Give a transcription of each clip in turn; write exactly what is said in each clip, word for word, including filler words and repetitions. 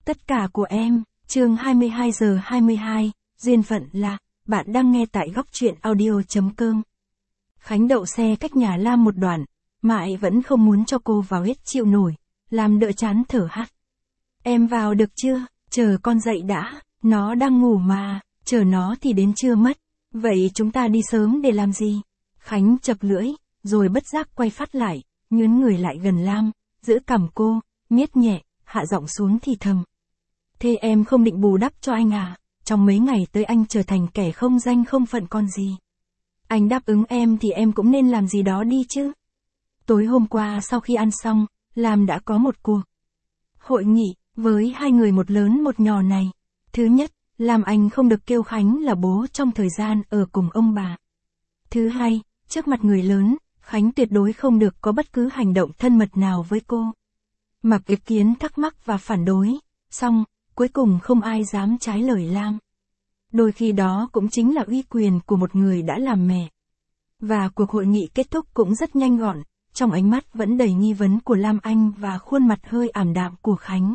Tất cả của em, chương hai mươi hai giờ hai mươi hai, duyên phận là, bạn đang nghe tại góc truyện audio.com. Khánh đậu xe cách nhà Lam một đoạn, mãi vẫn không muốn cho cô vào hết chịu nổi, Lam đỡ chán thở hắt. Em vào được chưa, chờ con dậy đã, nó đang ngủ mà, chờ nó thì đến trưa mất, vậy chúng ta đi sớm để làm gì? Khánh chập lưỡi, rồi bất giác quay phát lại, nhướn người lại gần Lam, giữ cằm cô, miết nhẹ, hạ giọng xuống thì thầm. Thế em không định bù đắp cho anh à, trong mấy ngày tới anh trở thành kẻ không danh không phận con gì. Anh đáp ứng em thì em cũng nên làm gì đó đi chứ. Tối hôm qua sau khi ăn xong, Lam đã có một cuộc hội nghị, với hai người một lớn một nhỏ này. Thứ nhất, Lam Anh không được kêu Khánh là bố trong thời gian ở cùng ông bà. Thứ hai, trước mặt người lớn, Khánh tuyệt đối không được có bất cứ hành động thân mật nào với cô. Mặc ý kiến thắc mắc và phản đối, xong, cuối cùng không ai dám trái lời Lam. Đôi khi đó cũng chính là uy quyền của một người đã làm mẹ. Và cuộc hội nghị kết thúc cũng rất nhanh gọn, trong ánh mắt vẫn đầy nghi vấn của Lam Anh và khuôn mặt hơi ảm đạm của Khánh.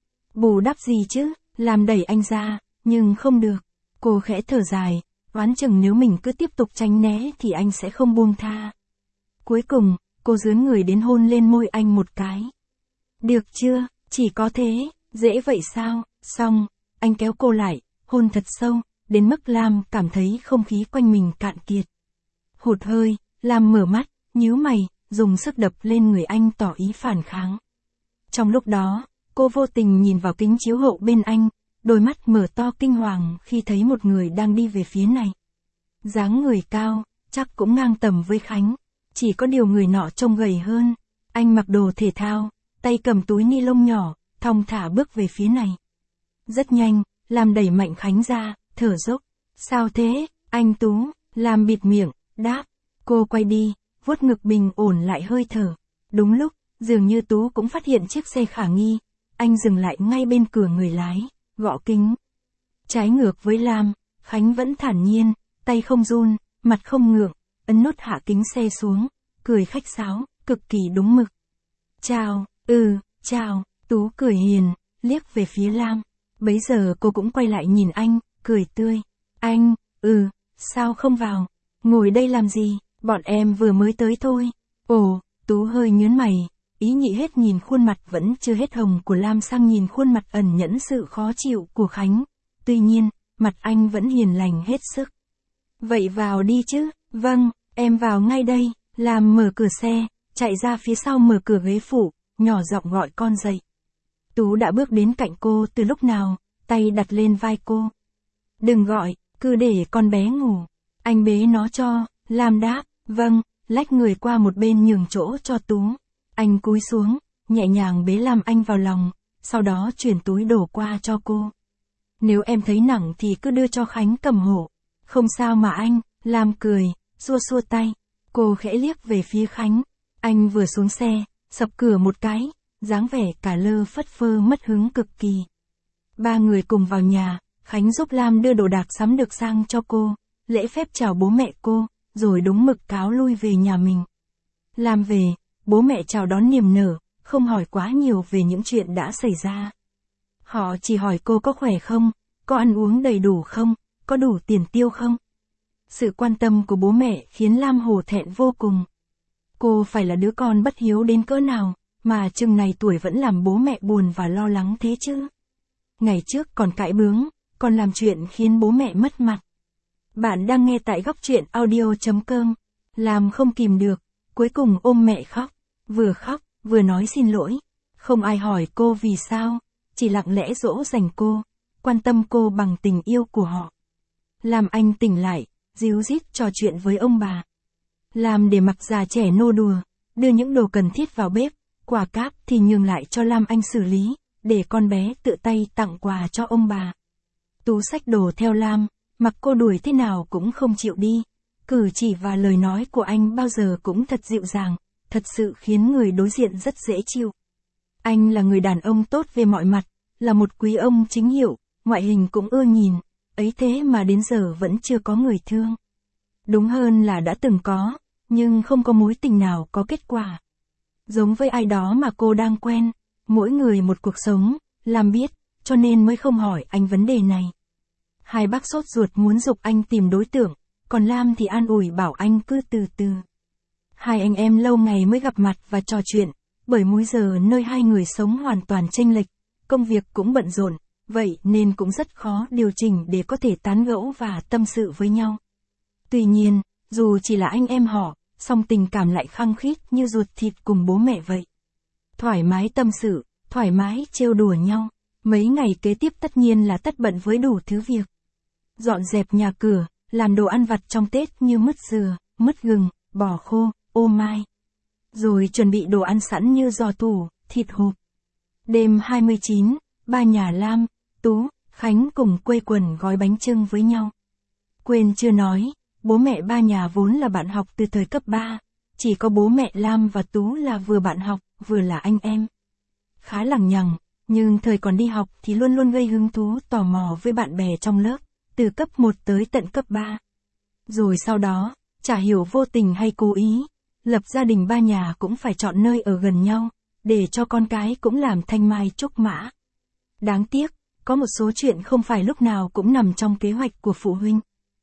Bù đắp gì chứ, Lam đẩy anh ra, nhưng không được. Cô khẽ thở dài, oán chừng nếu mình cứ tiếp tục tránh né thì anh sẽ không buông tha. Cuối cùng, cô dướn người đến hôn lên môi anh một cái. Được chưa, chỉ có thế, dễ vậy sao? Xong, anh kéo cô lại, hôn thật sâu, đến mức Lam cảm thấy không khí quanh mình cạn kiệt. Hụt hơi, Lam mở mắt, nhíu mày, dùng sức đập lên người anh tỏ ý phản kháng. Trong lúc đó, cô vô tình nhìn vào kính chiếu hậu bên anh, đôi mắt mở to kinh hoàng khi thấy một người đang đi về phía này. Dáng người cao, chắc cũng ngang tầm với Khánh, chỉ có điều người nọ trông gầy hơn. Anh mặc đồ thể thao, tay cầm túi ni lông nhỏ, thong thả bước về phía này. Rất nhanh, Lam đẩy mạnh Khánh ra, thở dốc. Sao thế, anh Tú? Lam bịt miệng, đáp. Cô quay đi, vuốt ngực bình ổn lại hơi thở. Đúng lúc, dường như Tú cũng phát hiện chiếc xe khả nghi. Anh dừng lại ngay bên cửa người lái, gõ kính. Trái ngược với Lam, Khánh vẫn thản nhiên, tay không run, mặt không ngượng, ấn nút hạ kính xe xuống, cười khách sáo, cực kỳ đúng mực. Chào, ừ, chào, Tú cười hiền, liếc về phía Lam. Bấy giờ cô cũng quay lại nhìn anh, cười tươi. Anh, ừ, sao không vào? Ngồi đây làm gì? Bọn em vừa mới tới thôi. Ồ, Tú hơi nhớn mày, ý nhị hết nhìn khuôn mặt vẫn chưa hết hồng của Lam sang nhìn khuôn mặt ẩn nhẫn sự khó chịu của Khánh. Tuy nhiên, mặt anh vẫn hiền lành hết sức. Vậy vào đi chứ, vâng, em vào ngay đây. Lam mở cửa xe, chạy ra phía sau mở cửa ghế phụ, nhỏ giọng gọi con dậy. Tú đã bước đến cạnh cô từ lúc nào, tay đặt lên vai cô. Đừng gọi, cứ để con bé ngủ. Anh bế nó cho, Lam đáp, vâng, lách người qua một bên nhường chỗ cho Tú. Anh cúi xuống, nhẹ nhàng bế Lam Anh vào lòng, sau đó chuyển túi đổ qua cho cô. Nếu em thấy nặng thì cứ đưa cho Khánh cầm hộ. Không sao mà anh, Lam cười, xua xua tay. Cô khẽ liếc về phía Khánh. Anh vừa xuống xe, sập cửa một cái, dáng vẻ cả lơ phất phơ mất hứng cực kỳ. Ba người cùng vào nhà, Khánh giúp Lam đưa đồ đạc sắm được sang cho cô, lễ phép chào bố mẹ cô, rồi đúng mực cáo lui về nhà mình. Lam về, bố mẹ chào đón niềm nở, không hỏi quá nhiều về những chuyện đã xảy ra. Họ chỉ hỏi cô có khỏe không, có ăn uống đầy đủ không, có đủ tiền tiêu không. Sự quan tâm của bố mẹ khiến Lam hổ thẹn vô cùng. Cô phải là đứa con bất hiếu đến cỡ nào, mà chừng này tuổi vẫn làm bố mẹ buồn và lo lắng thế chứ. Ngày trước còn cãi bướng, còn làm chuyện khiến bố mẹ mất mặt. Bạn đang nghe tại góc truyện audio.com. Lam không kìm được, cuối cùng ôm mẹ khóc. Vừa khóc, vừa nói xin lỗi. Không ai hỏi cô vì sao, chỉ lặng lẽ dỗ dành cô, quan tâm cô bằng tình yêu của họ. Lam Anh tỉnh lại, díu dít trò chuyện với ông bà. Lam để mặc già trẻ nô đùa, đưa những đồ cần thiết vào bếp, quà cáp thì nhường lại cho Lam Anh xử lý, để con bé tự tay tặng quà cho ông bà. Tú xách đồ theo Lam, mặc cô đuổi thế nào cũng không chịu đi. Cử chỉ và lời nói của anh bao giờ cũng thật dịu dàng, thật sự khiến người đối diện rất dễ chịu. Anh là người đàn ông tốt về mọi mặt, là một quý ông chính hiệu, ngoại hình cũng ưa nhìn, ấy thế mà đến giờ vẫn chưa có người thương. Đúng hơn là đã từng có, nhưng không có mối tình nào có kết quả. Giống với ai đó mà cô đang quen, mỗi người một cuộc sống, Lam biết, cho nên mới không hỏi anh vấn đề này. Hai bác sốt ruột muốn giục anh tìm đối tượng, còn Lam thì an ủi bảo anh cứ từ từ. Hai anh em lâu ngày mới gặp mặt và trò chuyện, bởi múi giờ nơi hai người sống hoàn toàn chênh lệch, công việc cũng bận rộn, vậy nên cũng rất khó điều chỉnh để có thể tán gẫu và tâm sự với nhau. Tuy nhiên, dù chỉ là anh em họ, song tình cảm lại khăng khít như ruột thịt cùng bố mẹ vậy. Thoải mái tâm sự, thoải mái trêu đùa nhau, mấy ngày kế tiếp tất nhiên là tất bận với đủ thứ việc. Dọn dẹp nhà cửa, làm đồ ăn vặt trong Tết như mứt dừa, mứt gừng, bò khô, ô mai. Rồi chuẩn bị đồ ăn sẵn như giò tủ, thịt hộp. Đêm hai mươi chín, ba nhà Lam, Tú, Khánh cùng quây quần gói bánh chưng với nhau. Quên chưa nói, bố mẹ ba nhà vốn là bạn học từ thời cấp ba, chỉ có bố mẹ Lam và Tú là vừa bạn học, vừa là anh em. Khá lằng nhằng, nhưng thời còn đi học thì luôn luôn gây hứng thú tò mò với bạn bè trong lớp, từ cấp một tới tận cấp ba. Rồi sau đó, chả hiểu vô tình hay cố ý, lập gia đình ba nhà cũng phải chọn nơi ở gần nhau, để cho con cái cũng làm thanh mai trúc mã. Đáng tiếc, có một số chuyện không phải lúc nào cũng nằm trong kế hoạch của phụ huynh.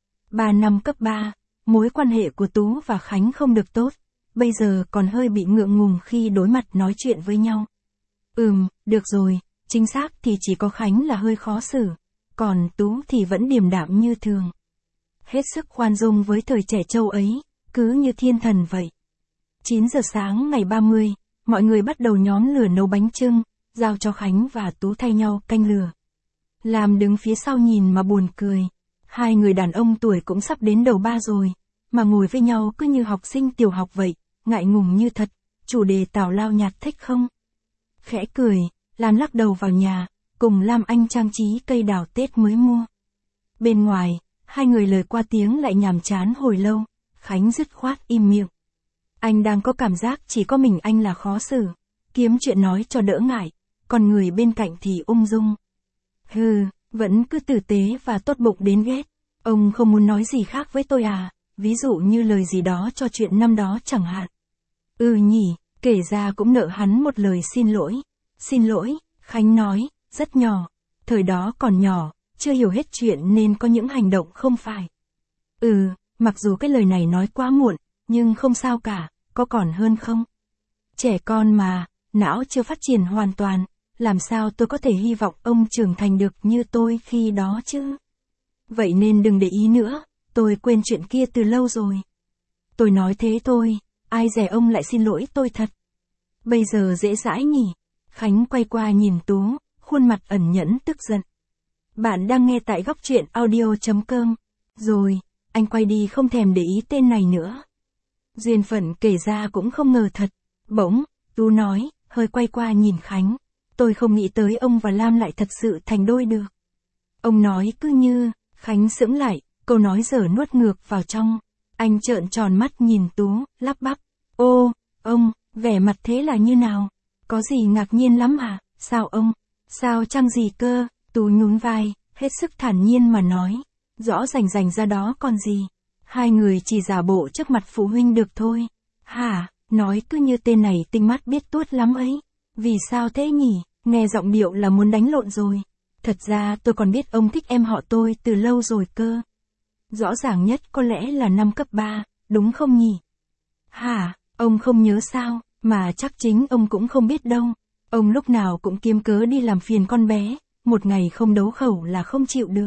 Ba năm cấp ba, mối quan hệ của Tú và Khánh không được tốt, bây giờ còn hơi bị ngượng ngùng khi đối mặt nói chuyện với nhau. Ừm, được rồi, chính xác thì chỉ có Khánh là hơi khó xử, còn Tú thì vẫn điềm đạm như thường. Hết sức khoan dung với thời trẻ trâu ấy, cứ như thiên thần vậy. chín giờ sáng ngày ba mươi, mọi người bắt đầu nhóm lửa nấu bánh chưng, giao cho Khánh và Tú thay nhau canh lửa. Lam đứng phía sau nhìn mà buồn cười. Hai người đàn ông tuổi cũng sắp đến đầu ba rồi, mà ngồi với nhau cứ như học sinh tiểu học vậy, ngại ngùng như thật, chủ đề tào lao nhạt thích không? Khẽ cười, Lam lắc đầu vào nhà, cùng Lam Anh trang trí cây đào Tết mới mua. Bên ngoài, hai người lời qua tiếng lại nhàm chán hồi lâu, Khánh dứt khoát im miệng. Anh đang có cảm giác chỉ có mình anh là khó xử, kiếm chuyện nói cho đỡ ngại, còn người bên cạnh thì ung dung. Hừ, vẫn cứ tử tế và tốt bụng đến ghét. Ông không muốn nói gì khác với tôi à, ví dụ như lời gì đó cho chuyện năm đó chẳng hạn. Ừ nhỉ, kể ra cũng nợ hắn một lời xin lỗi. Xin lỗi, Khánh nói, rất nhỏ. Thời đó còn nhỏ, chưa hiểu hết chuyện nên có những hành động không phải. Ừ, mặc dù cái lời này nói quá muộn, nhưng không sao cả, có còn hơn không? Trẻ con mà, não chưa phát triển hoàn toàn, làm sao tôi có thể hy vọng ông trưởng thành được như tôi khi đó chứ? Vậy nên đừng để ý nữa, tôi quên chuyện kia từ lâu rồi. Tôi nói thế thôi, ai dè ông lại xin lỗi tôi thật. Bây giờ dễ dãi nhỉ? Khánh quay qua nhìn Tú, khuôn mặt ẩn nhẫn tức giận. Bạn đang nghe tại góc truyện audio chấm com. Rồi, anh quay đi không thèm để ý tên này nữa. Duyên phận kể ra cũng không ngờ thật. Bỗng, Tú nói, hơi quay qua nhìn Khánh. Tôi không nghĩ tới ông và Lam lại thật sự thành đôi được. Ông nói cứ như, Khánh sững lại, câu nói dở nuốt ngược vào trong. Anh trợn tròn mắt nhìn Tú, lắp bắp. Ô, ông, vẻ mặt thế là như nào? Có gì ngạc nhiên lắm à? Sao ông? Sao chăng gì cơ? Tú nhún vai, hết sức thản nhiên mà nói. Rõ rành rành ra đó còn gì? Hai người chỉ giả bộ trước mặt phụ huynh được thôi. Hả? Nói cứ như tên này tinh mắt biết tuốt lắm ấy. Vì sao thế nhỉ? Nghe giọng điệu là muốn đánh lộn rồi. Thật ra tôi còn biết ông thích em họ tôi từ lâu rồi cơ. Rõ ràng nhất có lẽ là năm cấp ba, đúng không nhỉ? Hả? Ông không nhớ sao? Mà chắc chính ông cũng không biết đâu. Ông lúc nào cũng kiếm cớ đi làm phiền con bé, một ngày không đấu khẩu là không chịu được.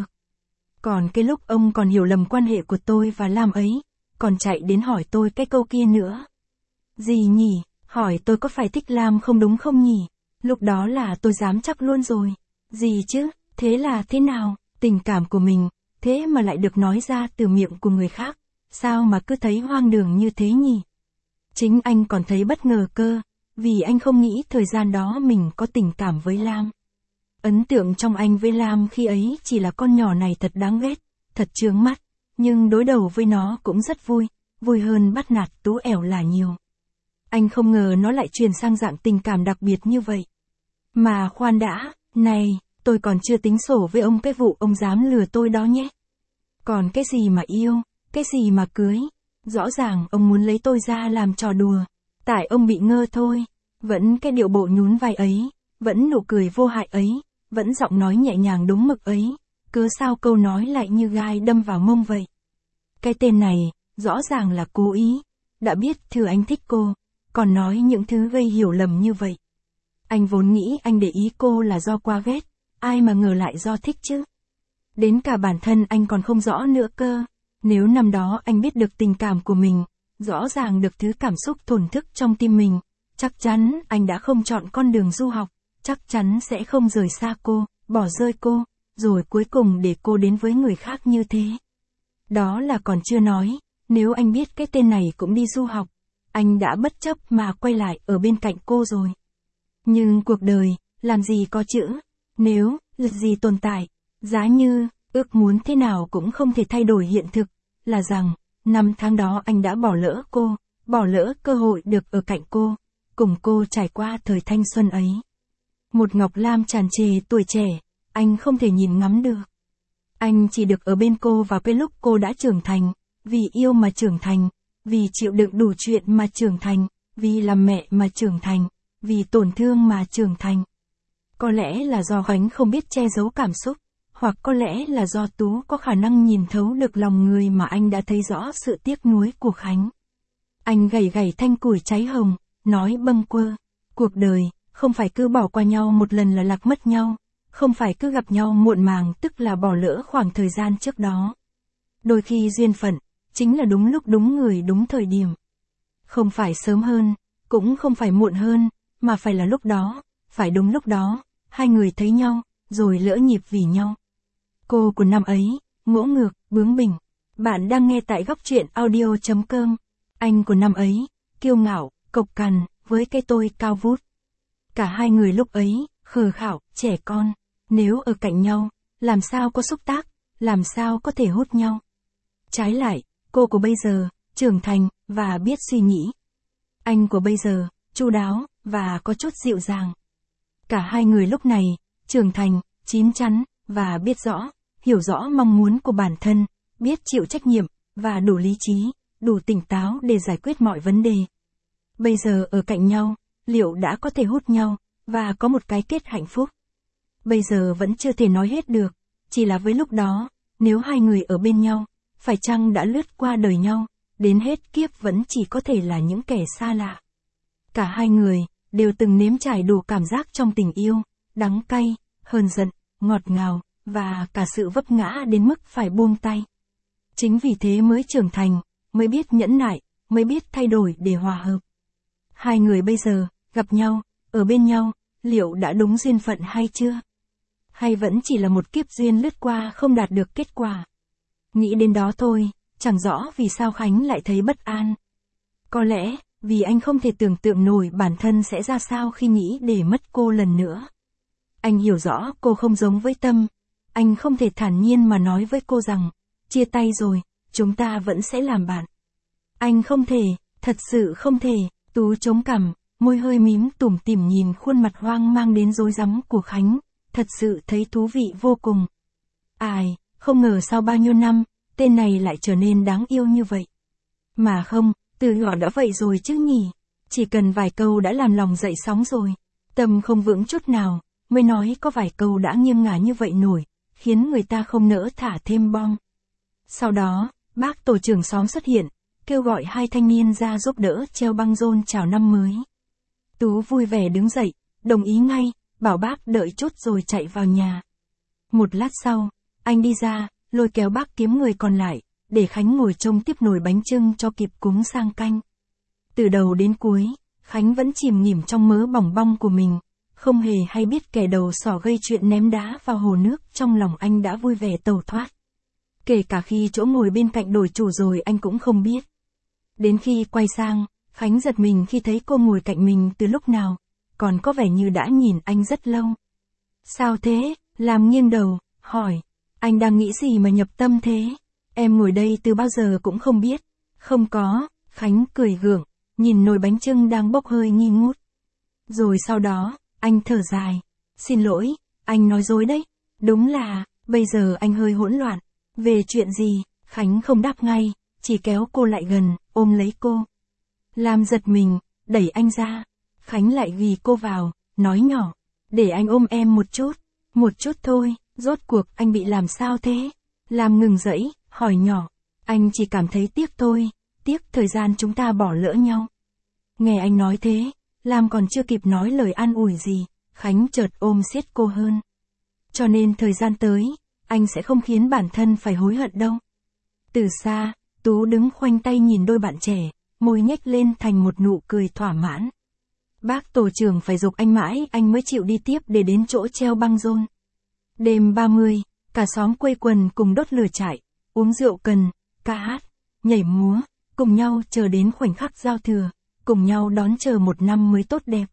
Còn cái lúc ông còn hiểu lầm quan hệ của tôi và Lam ấy, còn chạy đến hỏi tôi cái câu kia nữa. Gì nhỉ? Hỏi tôi có phải thích Lam không đúng không nhỉ? Lúc đó là tôi dám chắc luôn rồi. Gì chứ? Thế là thế nào? Tình cảm của mình, thế mà lại được nói ra từ miệng của người khác. Sao mà cứ thấy hoang đường như thế nhỉ? Chính anh còn thấy bất ngờ cơ, vì anh không nghĩ thời gian đó mình có tình cảm với Lam. Ấn tượng trong anh với Lam khi ấy chỉ là con nhỏ này thật đáng ghét, thật chướng mắt, nhưng đối đầu với nó cũng rất vui, vui hơn bắt nạt Tú ẻo là nhiều. Anh không ngờ nó lại chuyển sang dạng tình cảm đặc biệt như vậy. Mà khoan đã, này, tôi còn chưa tính sổ với ông cái vụ ông dám lừa tôi đó nhé. Còn cái gì mà yêu, cái gì mà cưới, rõ ràng ông muốn lấy tôi ra làm trò đùa, tại ông bị ngơ thôi, vẫn cái điệu bộ nhún vai ấy, vẫn nụ cười vô hại ấy, vẫn giọng nói nhẹ nhàng đúng mực ấy, cớ sao câu nói lại như gai đâm vào mông vậy. Cái tên này, rõ ràng là cố ý, đã biết thừa anh thích cô, còn nói những thứ gây hiểu lầm như vậy. Anh vốn nghĩ anh để ý cô là do quá ghét, ai mà ngờ lại do thích chứ. Đến cả bản thân anh còn không rõ nữa cơ, nếu năm đó anh biết được tình cảm của mình, rõ ràng được thứ cảm xúc thổn thức trong tim mình, chắc chắn anh đã không chọn con đường du học, chắc chắn sẽ không rời xa cô, bỏ rơi cô, rồi cuối cùng để cô đến với người khác như thế. Đó là còn chưa nói, nếu anh biết cái tên này cũng đi du học, anh đã bất chấp mà quay lại ở bên cạnh cô rồi. Nhưng cuộc đời, làm gì có chữ, nếu, gì tồn tại, giá như, ước muốn thế nào cũng không thể thay đổi hiện thực, là rằng, năm tháng đó anh đã bỏ lỡ cô, bỏ lỡ cơ hội được ở cạnh cô, cùng cô trải qua thời thanh xuân ấy. Một ngọc lam tràn trề tuổi trẻ, anh không thể nhìn ngắm được. Anh chỉ được ở bên cô vào cái lúc cô đã trưởng thành, vì yêu mà trưởng thành, vì chịu đựng đủ chuyện mà trưởng thành, vì làm mẹ mà trưởng thành, vì tổn thương mà trưởng thành. Có lẽ là do Khánh không biết che giấu cảm xúc, hoặc có lẽ là do Tú có khả năng nhìn thấu được lòng người mà anh đã thấy rõ sự tiếc nuối của Khánh. Anh gảy gảy thanh củi cháy hồng, nói bâng quơ, cuộc đời, không phải cứ bỏ qua nhau một lần là lạc mất nhau, không phải cứ gặp nhau muộn màng tức là bỏ lỡ khoảng thời gian trước đó. Đôi khi duyên phận, chính là đúng lúc đúng người đúng thời điểm. Không phải sớm hơn, cũng không phải muộn hơn, mà phải là lúc đó, phải đúng lúc đó, hai người thấy nhau, rồi lỡ nhịp vì nhau. Cô của năm ấy, ngỗ ngược, bướng bỉnh. Bạn đang nghe tại góc truyện audio chấm com. Anh của năm ấy, kiêu ngạo, cộc cằn, với cái tôi cao vút. Cả hai người lúc ấy, khờ khảo, trẻ con, nếu ở cạnh nhau, làm sao có xúc tác, làm sao có thể hút nhau. Trái lại, cô của bây giờ, trưởng thành, và biết suy nghĩ. Anh của bây giờ, chu đáo, và có chút dịu dàng. Cả hai người lúc này, trưởng thành, chín chắn, và biết rõ, hiểu rõ mong muốn của bản thân, biết chịu trách nhiệm, và đủ lý trí, đủ tỉnh táo để giải quyết mọi vấn đề. Bây giờ ở cạnh nhau, liệu đã có thể hút nhau, và có một cái kết hạnh phúc? Bây giờ vẫn chưa thể nói hết được, chỉ là với lúc đó, nếu hai người ở bên nhau, phải chăng đã lướt qua đời nhau, đến hết kiếp vẫn chỉ có thể là những kẻ xa lạ. Cả hai người, đều từng nếm trải đủ cảm giác trong tình yêu, đắng cay, hờn giận, ngọt ngào, và cả sự vấp ngã đến mức phải buông tay. Chính vì thế mới trưởng thành, mới biết nhẫn nại, mới biết thay đổi để hòa hợp. Hai người bây giờ, gặp nhau, ở bên nhau, liệu đã đúng duyên phận hay chưa? Hay vẫn chỉ là một kiếp duyên lướt qua không đạt được kết quả? Nghĩ đến đó thôi, chẳng rõ vì sao Khánh lại thấy bất an. Có lẽ, vì anh không thể tưởng tượng nổi bản thân sẽ ra sao khi nghĩ để mất cô lần nữa. Anh hiểu rõ cô không giống với Tâm. Anh không thể thản nhiên mà nói với cô rằng, chia tay rồi, chúng ta vẫn sẽ làm bạn. Anh không thể, thật sự không thể. Tú chống cằm, môi hơi mím tủm tỉm nhìn khuôn mặt hoang mang đến rối rắm của Khánh, thật sự thấy thú vị vô cùng. Ai, không ngờ sau bao nhiêu năm, tên này lại trở nên đáng yêu như vậy. Mà không, từ nhỏ đã vậy rồi chứ nhỉ, chỉ cần vài câu đã làm lòng dậy sóng rồi. Tâm không vững chút nào, mới nói có vài câu đã nghiêng ngả như vậy nổi, khiến người ta không nỡ thả thêm bom. Sau đó, bác tổ trưởng xóm xuất hiện, kêu gọi hai thanh niên ra giúp đỡ treo băng rôn chào năm mới. Tú vui vẻ đứng dậy, đồng ý ngay, bảo bác đợi chút rồi chạy vào nhà. Một lát sau, anh đi ra, lôi kéo bác kiếm người còn lại, để Khánh ngồi trông tiếp nồi bánh chưng cho kịp cúng sang canh. Từ đầu đến cuối, Khánh vẫn chìm nghỉm trong mớ bỏng bong của mình, không hề hay biết kẻ đầu sỏ gây chuyện ném đá vào hồ nước trong lòng anh đã vui vẻ tẩu thoát. Kể cả khi chỗ ngồi bên cạnh đổi chủ rồi anh cũng không biết. Đến khi quay sang, Khánh giật mình khi thấy cô ngồi cạnh mình từ lúc nào, còn có vẻ như đã nhìn anh rất lâu. Sao thế? Làm nghiêng đầu, hỏi, anh đang nghĩ gì mà nhập tâm thế? Em ngồi đây từ bao giờ cũng không biết. Không có, Khánh cười gượng, nhìn nồi bánh chưng đang bốc hơi nghi ngút. Rồi sau đó, anh thở dài. Xin lỗi, anh nói dối đấy. Đúng là, bây giờ anh hơi hỗn loạn. Về chuyện gì? Khánh không đáp ngay, chỉ kéo cô lại gần, ôm lấy cô. Lam giật mình, đẩy anh ra. Khánh lại ghi cô vào, nói nhỏ, để anh ôm em một chút. Một chút thôi, rốt cuộc anh bị làm sao thế? Lam ngừng dẫy, hỏi nhỏ. Anh chỉ cảm thấy tiếc thôi, tiếc thời gian chúng ta bỏ lỡ nhau. Nghe anh nói thế, Lam còn chưa kịp nói lời an ủi gì, Khánh chợt ôm siết cô hơn. Cho nên thời gian tới, anh sẽ không khiến bản thân phải hối hận đâu. Từ xa, Tú đứng khoanh tay nhìn đôi bạn trẻ, môi nhếch lên thành một nụ cười thỏa mãn. Bác tổ trưởng phải giục anh mãi anh mới chịu đi tiếp để đến chỗ treo băng rôn. Đêm ba mươi, cả xóm quây quần cùng đốt lửa trại, uống rượu cần, ca hát, nhảy múa, cùng nhau chờ đến khoảnh khắc giao thừa, cùng nhau đón chờ một năm mới tốt đẹp.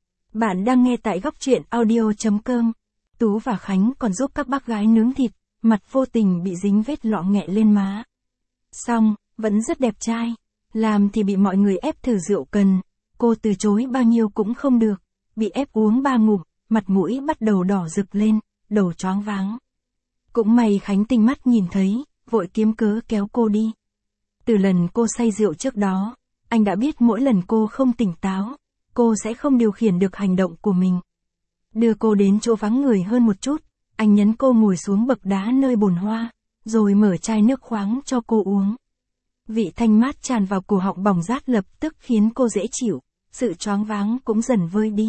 Bạn đang nghe tại góc truyện audio chấm com. Tú và Khánh còn giúp các bác gái nướng thịt, mặt vô tình bị dính vết lọ nghẹ lên má. Xong, vẫn rất đẹp trai. Làm thì bị mọi người ép thử rượu cần, cô từ chối bao nhiêu cũng không được, bị ép uống ba ngụm, mặt mũi bắt đầu đỏ rực lên, đầu choáng váng. Cũng may Khánh tinh mắt nhìn thấy, vội kiếm cớ kéo cô đi. Từ lần cô say rượu trước đó, anh đã biết mỗi lần cô không tỉnh táo, cô sẽ không điều khiển được hành động của mình. Đưa cô đến chỗ vắng người hơn một chút, anh nhấn cô ngồi xuống bậc đá nơi bồn hoa, rồi mở chai nước khoáng cho cô uống. Vị thanh mát tràn vào cổ họng bỏng rát lập tức khiến cô dễ chịu, sự choáng váng cũng dần vơi đi.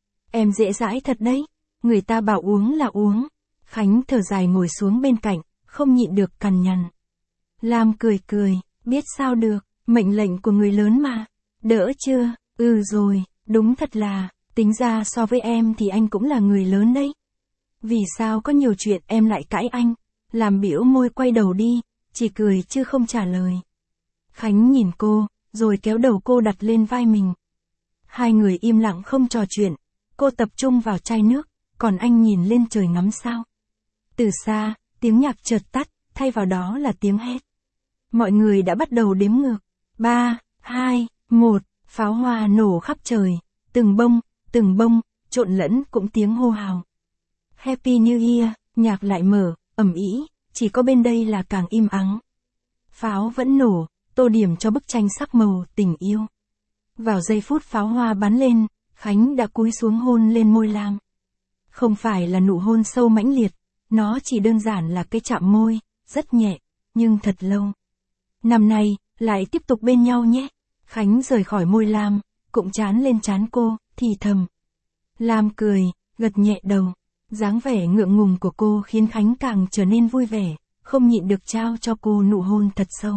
Em dễ dãi thật đấy, người ta bảo uống là uống. Khánh thở dài ngồi xuống bên cạnh, không nhịn được cằn nhằn. Lam cười cười, biết sao được, mệnh lệnh của người lớn mà. Đỡ chưa? Ừ rồi, đúng thật là, tính ra so với em thì anh cũng là người lớn đấy. Vì sao có nhiều chuyện em lại cãi anh? Làm biểu môi quay đầu đi, chỉ cười chứ không trả lời. Khánh nhìn cô, rồi kéo đầu cô đặt lên vai mình. Hai người im lặng không trò chuyện, cô tập trung vào chai nước, còn anh nhìn lên trời ngắm sao. Từ xa, tiếng nhạc chợt tắt, thay vào đó là tiếng hét. Mọi người đã bắt đầu đếm ngược. Ba, hai, một, pháo hoa nổ khắp trời, từng bông, từng bông, trộn lẫn cũng tiếng hô hào. Happy New Year, nhạc lại mở, ầm ĩ, chỉ có bên đây là càng im ắng. Pháo vẫn nổ, tô điểm cho bức tranh sắc màu tình yêu. Vào giây phút pháo hoa bắn lên, Khánh đã cúi xuống hôn lên môi Lam. Không phải là nụ hôn sâu mãnh liệt, nó chỉ đơn giản là cái chạm môi, rất nhẹ, nhưng thật lâu. Năm nay, lại tiếp tục bên nhau nhé. Khánh rời khỏi môi Lam, cũng chán lên trán cô, thì thầm. Lam cười, gật nhẹ đầu. Dáng vẻ ngượng ngùng của cô khiến Khánh càng trở nên vui vẻ, không nhịn được trao cho cô nụ hôn thật sâu.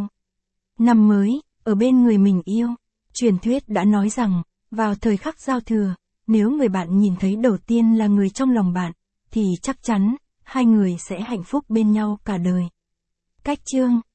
Năm mới, ở bên người mình yêu. Truyền thuyết đã nói rằng, vào thời khắc giao thừa, nếu người bạn nhìn thấy đầu tiên là người trong lòng bạn, thì chắc chắn, hai người sẽ hạnh phúc bên nhau cả đời. Cách chương